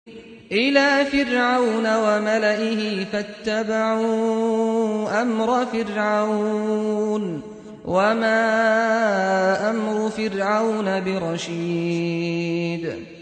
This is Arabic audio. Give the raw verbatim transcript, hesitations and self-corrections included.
إِلَىٰ فِرْعَوْنَ وَمَلَئِهِ فَاتَّبَعُوا أَمْرَ فِرْعَوْنَ ۖ وَمَا أَمْرُ فِرْعَوْنَ بِرَشِيدٍ